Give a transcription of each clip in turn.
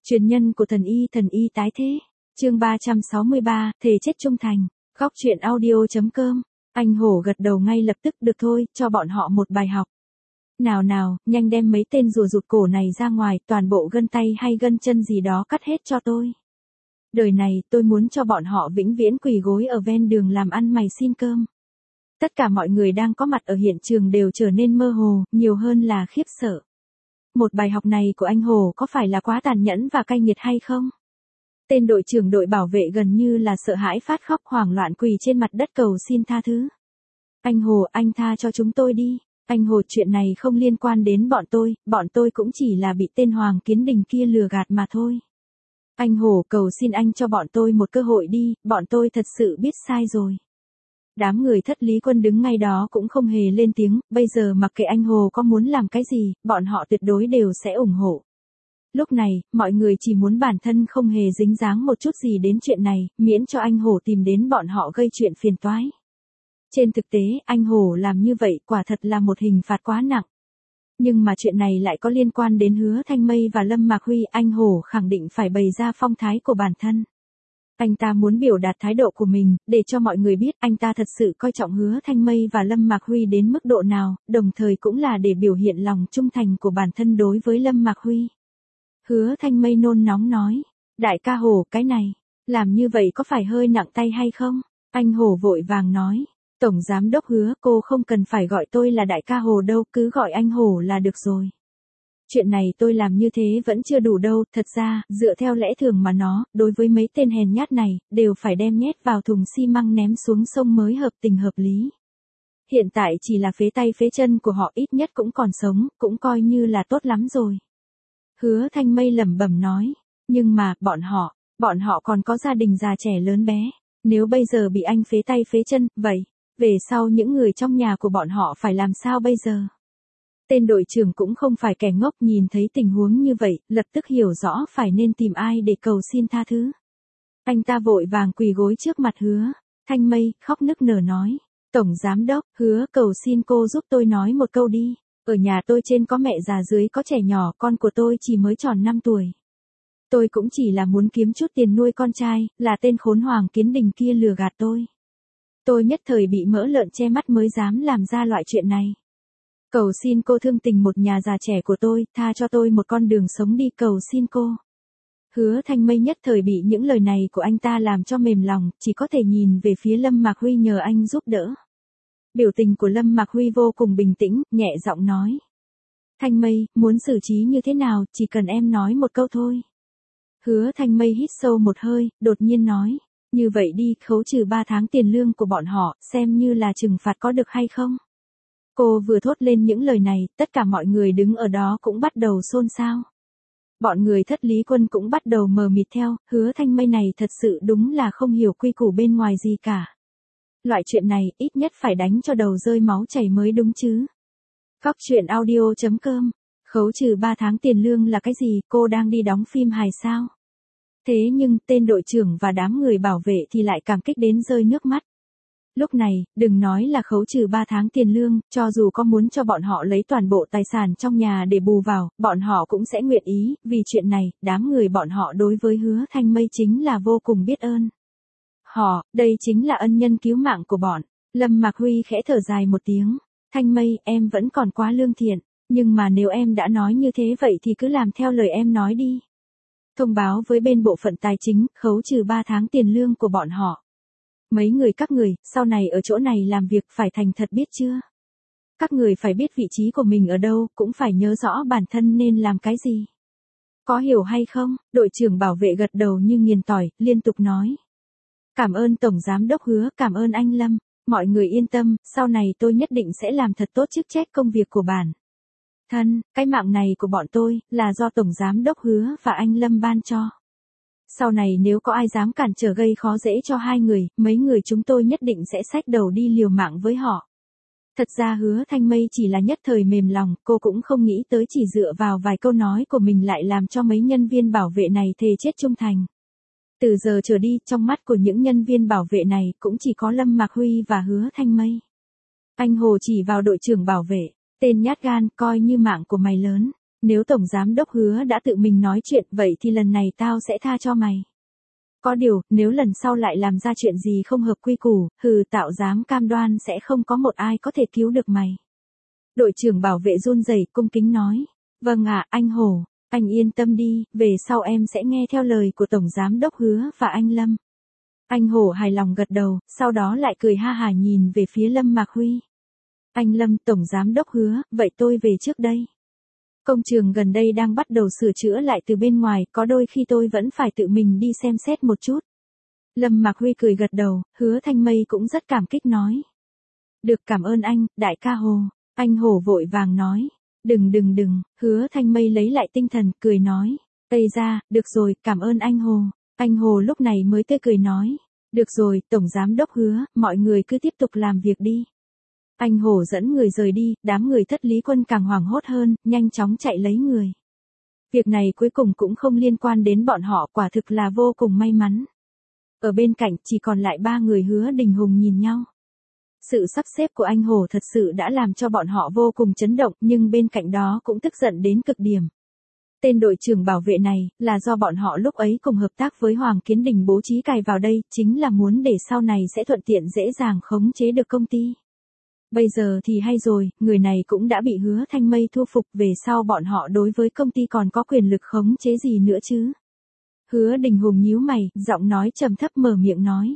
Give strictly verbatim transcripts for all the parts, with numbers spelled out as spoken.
Truyền nhân của thần y thần y tái thế. Chương ba trăm sáu mươi ba, thề chết trung thành. Góc truyện audio chấm com. Anh Hổ gật đầu ngay lập tức, được thôi, cho bọn họ một bài học. Nào nào, nhanh đem mấy tên rùa rụt cổ này ra ngoài, toàn bộ gân tay hay gân chân gì đó cắt hết cho tôi. Đời này tôi muốn cho bọn họ vĩnh viễn quỳ gối ở ven đường làm ăn mày xin cơm. Tất cả mọi người đang có mặt ở hiện trường đều trở nên mơ hồ, nhiều hơn là khiếp sợ. Một bài học này của anh Hồ có phải là quá tàn nhẫn và cay nghiệt hay không? Tên đội trưởng đội bảo vệ gần như là sợ hãi phát khóc hoảng loạn quỳ trên mặt đất cầu xin tha thứ. Anh Hồ, anh tha cho chúng tôi đi. Anh Hồ, chuyện này không liên quan đến bọn tôi, bọn tôi cũng chỉ là bị tên Hoàng Kiến Đình kia lừa gạt mà thôi. Anh Hồ, cầu xin anh cho bọn tôi một cơ hội đi, bọn tôi thật sự biết sai rồi. Đám người Thất Lý Quân đứng ngay đó cũng không hề lên tiếng, bây giờ mặc kệ anh Hồ có muốn làm cái gì, bọn họ tuyệt đối đều sẽ ủng hộ. Lúc này, mọi người chỉ muốn bản thân không hề dính dáng một chút gì đến chuyện này, miễn cho anh Hồ tìm đến bọn họ gây chuyện phiền toái. Trên thực tế, anh Hồ làm như vậy quả thật là một hình phạt quá nặng. Nhưng mà chuyện này lại có liên quan đến Hứa Thanh Mây và Lâm Mạc Huy, anh Hồ khẳng định phải bày ra phong thái của bản thân. Anh ta muốn biểu đạt thái độ của mình, để cho mọi người biết anh ta thật sự coi trọng Hứa Thanh Mây và Lâm Mạc Huy đến mức độ nào, đồng thời cũng là để biểu hiện lòng trung thành của bản thân đối với Lâm Mạc Huy. Hứa Thanh Mây nôn nóng nói, đại ca Hồ, cái này, làm như vậy có phải hơi nặng tay hay không? Anh Hồ vội vàng nói, Tổng Giám Đốc Hứa, cô không cần phải gọi tôi là đại ca Hồ đâu, cứ gọi anh Hồ là được rồi. Chuyện này tôi làm như thế vẫn chưa đủ đâu, thật ra, dựa theo lẽ thường mà nó, đối với mấy tên hèn nhát này, đều phải đem nhét vào thùng xi măng ném xuống sông mới hợp tình hợp lý. Hiện tại chỉ là phế tay phế chân của họ ít nhất cũng còn sống, cũng coi như là tốt lắm rồi. Hứa Thanh Mây lẩm bẩm nói, nhưng mà, bọn họ, bọn họ còn có gia đình già trẻ lớn bé, nếu bây giờ bị anh phế tay phế chân, vậy, về sau những người trong nhà của bọn họ phải làm sao bây giờ? Tên đội trưởng cũng không phải kẻ ngốc, nhìn thấy tình huống như vậy, lập tức hiểu rõ phải nên tìm ai để cầu xin tha thứ. Anh ta vội vàng quỳ gối trước mặt Hứa Thanh Mây, khóc nức nở nói, Tổng Giám Đốc, Hứa cầu xin cô giúp tôi nói một câu đi. Ở nhà tôi trên có mẹ già dưới có trẻ nhỏ, con của tôi chỉ mới tròn năm tuổi. Tôi cũng chỉ là muốn kiếm chút tiền nuôi con trai, là tên khốn Hoàng Kiến Đình kia lừa gạt tôi. Tôi nhất thời bị mỡ lợn che mắt mới dám làm ra loại chuyện này. Cầu xin cô thương tình một nhà già trẻ của tôi, tha cho tôi một con đường sống đi, cầu xin cô. Hứa Thanh Mây nhất thời bị những lời này của anh ta làm cho mềm lòng, chỉ có thể nhìn về phía Lâm Mạc Huy nhờ anh giúp đỡ. Biểu tình của Lâm Mạc Huy vô cùng bình tĩnh, nhẹ giọng nói. Thanh Mây, muốn xử trí như thế nào, chỉ cần em nói một câu thôi. Hứa Thanh Mây hít sâu một hơi, đột nhiên nói. Như vậy đi, khấu trừ ba tháng tiền lương của bọn họ, xem như là trừng phạt có được hay không? Cô vừa thốt lên những lời này, tất cả mọi người đứng ở đó cũng bắt đầu xôn xao. Bọn người Thất Lý Quân cũng bắt đầu mờ mịt theo, Hứa Thanh Mây này thật sự đúng là không hiểu quy củ bên ngoài gì cả. Loại chuyện này, ít nhất phải đánh cho đầu rơi máu chảy mới đúng chứ. Góc truyện audio chấm com. Khấu trừ ba tháng tiền lương là cái gì, cô đang đi đóng phim hài sao? Thế nhưng, tên đội trưởng và đám người bảo vệ thì lại cảm kích đến rơi nước mắt. Lúc này, đừng nói là khấu trừ ba tháng tiền lương, cho dù có muốn cho bọn họ lấy toàn bộ tài sản trong nhà để bù vào, bọn họ cũng sẽ nguyện ý, vì chuyện này, đám người bọn họ đối với Hứa Thanh Mây chính là vô cùng biết ơn. Họ, đây chính là ân nhân cứu mạng của bọn. Lâm Mạc Huy khẽ thở dài một tiếng. Thanh Mây, em vẫn còn quá lương thiện, nhưng mà nếu em đã nói như thế vậy thì cứ làm theo lời em nói đi. Thông báo với bên bộ phận tài chính, khấu trừ ba tháng tiền lương của bọn họ. Mấy người các người, sau này ở chỗ này làm việc phải thành thật biết chưa? Các người phải biết vị trí của mình ở đâu, cũng phải nhớ rõ bản thân nên làm cái gì. Có hiểu hay không? Đội trưởng bảo vệ gật đầu như nghiền tỏi, liên tục nói. Cảm ơn Tổng Giám Đốc Hứa, cảm ơn anh Lâm. Mọi người yên tâm, sau này tôi nhất định sẽ làm thật tốt chức trách công việc của bản thân. Cái mạng này của bọn tôi, là do Tổng Giám Đốc Hứa và anh Lâm ban cho. Sau này nếu có ai dám cản trở gây khó dễ cho hai người, mấy người chúng tôi nhất định sẽ xách đầu đi liều mạng với họ. Thật ra Hứa Thanh Mây chỉ là nhất thời mềm lòng, cô cũng không nghĩ tới chỉ dựa vào vài câu nói của mình lại làm cho mấy nhân viên bảo vệ này thề chết trung thành. Từ giờ trở đi, trong mắt của những nhân viên bảo vệ này, cũng chỉ có Lâm Mạc Huy và Hứa Thanh Mây. Anh Hồ chỉ vào đội trưởng bảo vệ, tên nhát gan, coi như mạng của mày lớn. Nếu tổng giám đốc Hứa đã tự mình nói chuyện vậy thì lần này tao sẽ tha cho mày. Có điều, nếu lần sau lại làm ra chuyện gì không hợp quy củ, hừ tạo dám cam đoan sẽ không có một ai có thể cứu được mày. Đội trưởng bảo vệ run rẩy cung kính nói. Vâng ạ, anh Hổ, anh yên tâm đi, về sau em sẽ nghe theo lời của tổng giám đốc Hứa và anh Lâm. Anh Hổ hài lòng gật đầu, sau đó lại cười ha hả nhìn về phía Lâm Mạc Huy. Anh Lâm, tổng giám đốc Hứa, vậy tôi về trước đây. Công trường gần đây đang bắt đầu sửa chữa lại từ bên ngoài, có đôi khi tôi vẫn phải tự mình đi xem xét một chút. Lâm Mạc Huy cười gật đầu, Hứa Thanh Mây cũng rất cảm kích nói. Được, cảm ơn anh, đại ca Hồ. Anh Hổ vội vàng nói. Đừng đừng đừng, Hứa Thanh Mây lấy lại tinh thần, cười nói. Ây ra, được rồi, cảm ơn anh Hồ. Anh Hồ lúc này mới tươi cười nói. Được rồi, tổng giám đốc Hứa, mọi người cứ tiếp tục làm việc đi. Anh Hổ dẫn người rời đi, đám người Thất Lý Quân càng hoảng hốt hơn, nhanh chóng chạy lấy người. Việc này cuối cùng cũng không liên quan đến bọn họ, quả thực là vô cùng may mắn. Ở bên cạnh chỉ còn lại ba người Hứa Đình Hùng nhìn nhau. Sự sắp xếp của anh Hổ thật sự đã làm cho bọn họ vô cùng chấn động, nhưng bên cạnh đó cũng tức giận đến cực điểm. Tên đội trưởng bảo vệ này, là do bọn họ lúc ấy cùng hợp tác với Hoàng Kiến Đình bố trí cài vào đây, chính là muốn để sau này sẽ thuận tiện dễ dàng khống chế được công ty. Bây giờ thì hay rồi, người này cũng đã bị Hứa Thanh Mây thu phục, về sau bọn họ đối với công ty còn có quyền lực khống chế gì nữa chứ? Hứa Đình Hùng nhíu mày, giọng nói trầm thấp mở miệng nói.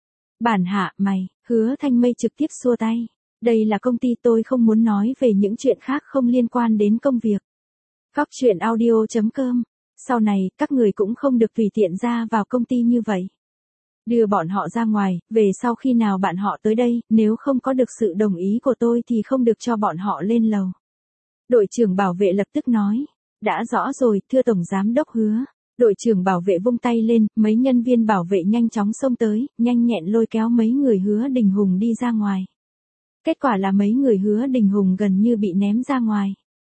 Bản hạ, mày, Hứa Thanh Mây trực tiếp xua tay. Đây là công ty, tôi không muốn nói về những chuyện khác không liên quan đến công việc. Góc truyện audio chấm com. Sau này, các người cũng không được tùy tiện ra vào công ty như vậy. Đưa bọn họ ra ngoài, về sau khi nào bạn họ tới đây, nếu không có được sự đồng ý của tôi thì không được cho bọn họ lên lầu. Đội trưởng bảo vệ lập tức nói. Đã rõ rồi, thưa tổng giám đốc Hứa. Đội trưởng bảo vệ vung tay lên, mấy nhân viên bảo vệ nhanh chóng xông tới, nhanh nhẹn lôi kéo mấy người Hứa Đình Hùng đi ra ngoài. Kết quả là mấy người Hứa Đình Hùng gần như bị ném ra ngoài.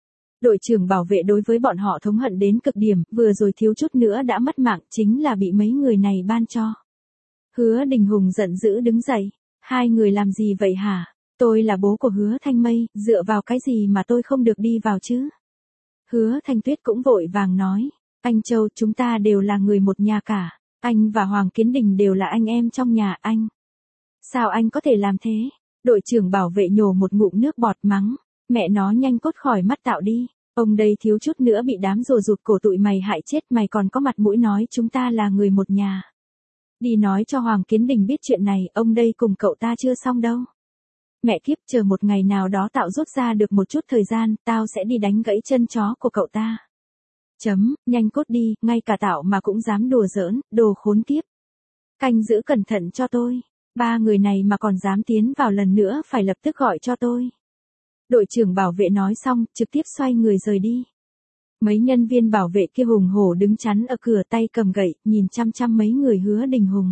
Đội trưởng bảo vệ đối với bọn họ thống hận đến cực điểm, vừa rồi thiếu chút nữa đã mất mạng, chính là bị mấy người này ban cho. Hứa Đình Hùng giận dữ đứng dậy. Hai người làm gì vậy hả? Tôi là bố của Hứa Thanh Mây, dựa vào cái gì mà tôi không được đi vào chứ? Hứa Thanh Tuyết cũng vội vàng nói. Anh Châu, chúng ta đều là người một nhà cả. Anh và Hoàng Kiến Đình đều là anh em trong nhà anh. Sao anh có thể làm thế? Đội trưởng bảo vệ nhổ một ngụm nước bọt mắng. Mẹ nó nhanh cốt khỏi mắt tạo đi. Ông đây thiếu chút nữa bị đám rùa rụt cổ tụi mày hại chết, mày còn có mặt mũi nói chúng ta là người một nhà. Đi nói cho Hoàng Kiến Đình biết chuyện này, ông đây cùng cậu ta chưa xong đâu. Mẹ kiếp, chờ một ngày nào đó tạo rút ra được một chút thời gian, tao sẽ đi đánh gãy chân chó của cậu ta. Chấm, nhanh cốt đi, ngay cả tạo mà cũng dám đùa giỡn, đồ khốn kiếp. Canh giữ cẩn thận cho tôi. Ba người này mà còn dám tiến vào lần nữa phải lập tức gọi cho tôi. Đội trưởng bảo vệ nói xong, trực tiếp xoay người rời đi. Mấy nhân viên bảo vệ kia hùng hổ đứng chắn ở cửa, tay cầm gậy, nhìn chăm chăm mấy người Hứa Đình Hùng.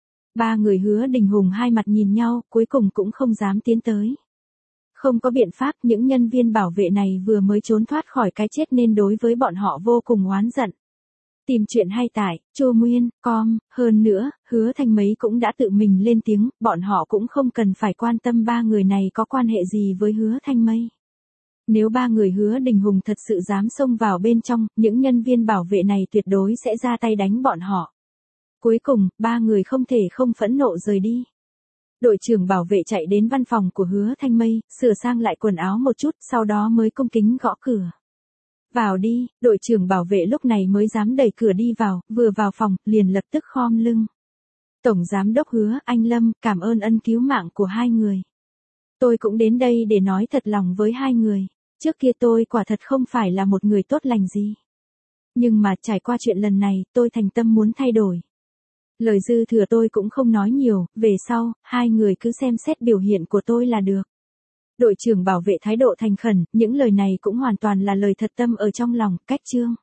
Ba người Hứa Đình Hùng hai mặt nhìn nhau, cuối cùng cũng không dám tiến tới. Không có biện pháp, những nhân viên bảo vệ này vừa mới trốn thoát khỏi cái chết nên đối với bọn họ vô cùng oán giận. Tìm chuyện hay tải, Chu Nguyên, com, hơn nữa, Hứa Thanh Mấy cũng đã tự mình lên tiếng, bọn họ cũng không cần phải quan tâm ba người này có quan hệ gì với Hứa Thanh Mây. Nếu ba người Hứa Đình Hùng thật sự dám xông vào bên trong, những nhân viên bảo vệ này tuyệt đối sẽ ra tay đánh bọn họ. Cuối cùng, ba người không thể không phẫn nộ rời đi. Đội trưởng bảo vệ chạy đến văn phòng của Hứa Thanh Mây, sửa sang lại quần áo một chút, sau đó mới cung kính gõ cửa. Vào đi, đội trưởng bảo vệ lúc này mới dám đẩy cửa đi vào, vừa vào phòng, liền lập tức khom lưng. Tổng giám đốc Hứa, anh Lâm, cảm ơn ân cứu mạng của hai người. Tôi cũng đến đây để nói thật lòng với hai người. Trước kia tôi quả thật không phải là một người tốt lành gì. Nhưng mà trải qua chuyện lần này, tôi thành tâm muốn thay đổi. Lời dư thừa tôi cũng không nói nhiều, về sau, hai người cứ xem xét biểu hiện của tôi là được. Đội trưởng bảo vệ thái độ thành khẩn, những lời này cũng hoàn toàn là lời thật tâm ở trong lòng, cách chương.